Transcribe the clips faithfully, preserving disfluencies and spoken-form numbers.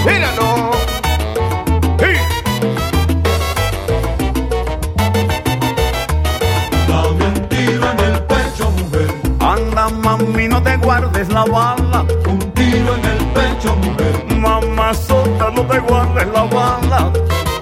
Míralo. Sí. Dame un tiro en el pecho, mujer. Anda, mami, no te guardes la bala. Un tiro en el pecho, mujer. Mamazota, no te guardes la bala.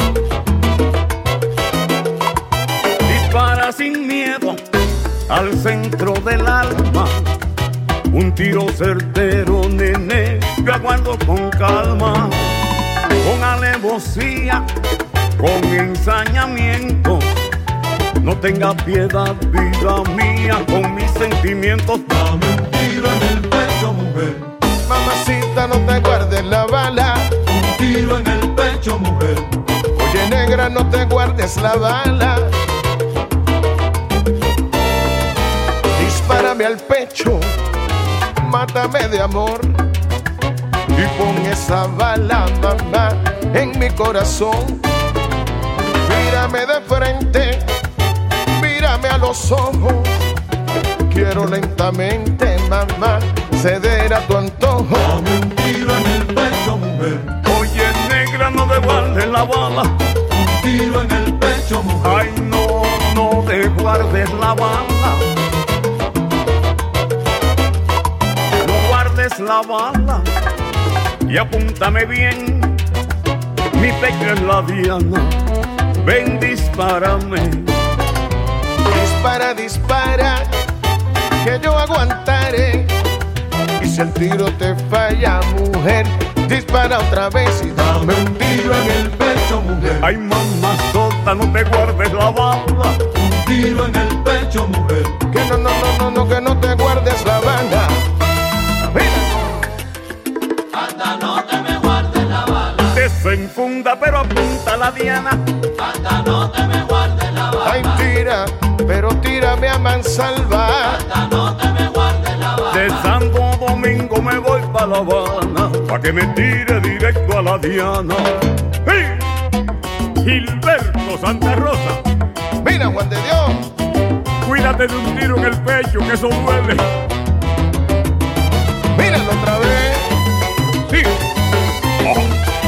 Dispara sin miedo al centro del alma. Un tiro certero, nene, yo aguardo con calma, con alevosía, con ensañamiento. No tenga piedad, vida mía, con mis sentimientos. Dame un tiro en el pecho, mujer. Mamacita, no te guardes la bala. Un tiro en el pecho, mujer. Oye, negra, no te guardes la bala. Dispárame al pecho, mátame de amor y pon esa bala, mamá, en mi corazón. Mírame de frente, mírame a los ojos. Quiero lentamente, mamá, ceder a tu antojo. Dame un tiro en el pecho, mujer. Oye, negra, no te guardes la bala. Un tiro en el pecho, mujer. Ay, no, no te guardes la bala. No guardes la bala y apúntame bien. Mi pecho es la diana. Ven, dispárame. Dispara, dispara, que yo aguantaré. Y si el tiro te falla, mujer, dispara otra vez y dame un tiro en el pecho, mujer. Ay, mamazota, no te guardes la bala. Un tiro en el pecho, mujer. Que no, no, no, no, no, que no te guardes la bala. Anda, no te me guardes la bala. Desenfunda, pero apunta la diana. Anda, no te me guardes la bala. Ay, tira, pero tírame a mansalva. Anda, no te me guardes la bala. De Santo Domingo me voy pa' La Habana, pa' que me tire directo a la diana. ¡Sí! Gilberto Santa Rosa, Mira, Juan de Dios, cuídate de un tiro en el pecho, que eso duele. míralo otra vez. Sí. Oh.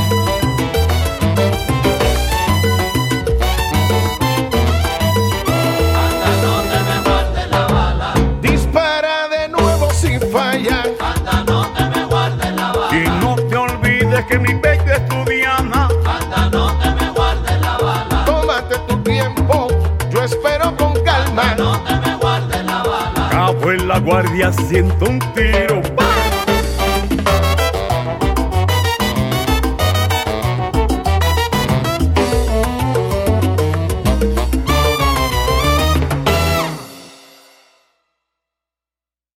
Anda, no te me guardes la bala. Dispara de nuevo si falla. Anda, no te me guardes la bala. Y no te olvides que mi pecho es tu diana. Anda, no te me guardes la bala. Tómate tu tiempo, yo espero con calma. No te me guardes la bala. Cabo en la guardia, siento un tiro.